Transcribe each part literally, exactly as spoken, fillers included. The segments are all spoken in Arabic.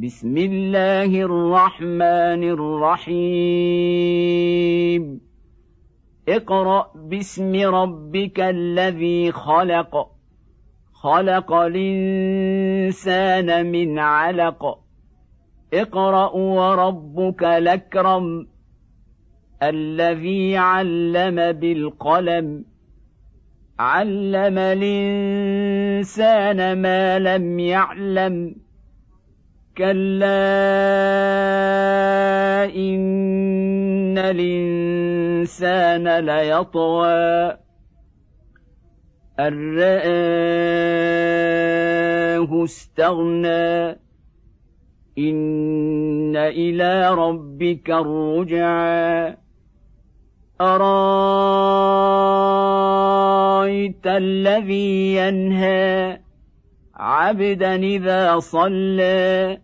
بسم الله الرحمن الرحيم اقرأ باسم ربك الذي خلق خلق الإنسان من علق اقرأ وربك الأكرم الذي علم بالقلم علم الإنسان ما لم يعلم كلا إن الإنسان ليطغى أن رآه استغنى إن إلى ربك الرجعى أرأيت الذي ينهى عبدا إذا صلى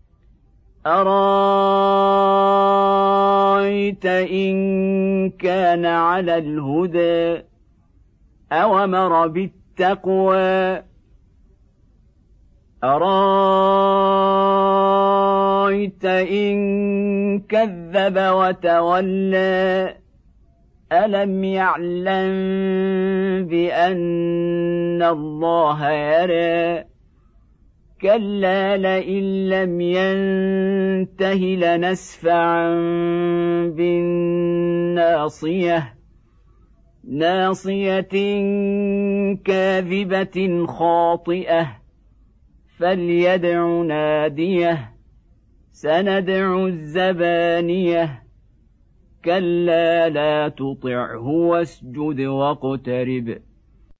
أرأيت إن كان على الهدى أوامر بالتقوى أرأيت إن كذب وتولى ألم يعلم بأن الله يرى كلا لئن لم ينته لنسفعا بالناصية ناصية كاذبة خاطئة فليدع ناديه سندع الزبانية كلا لا تطعه واسجد واقترب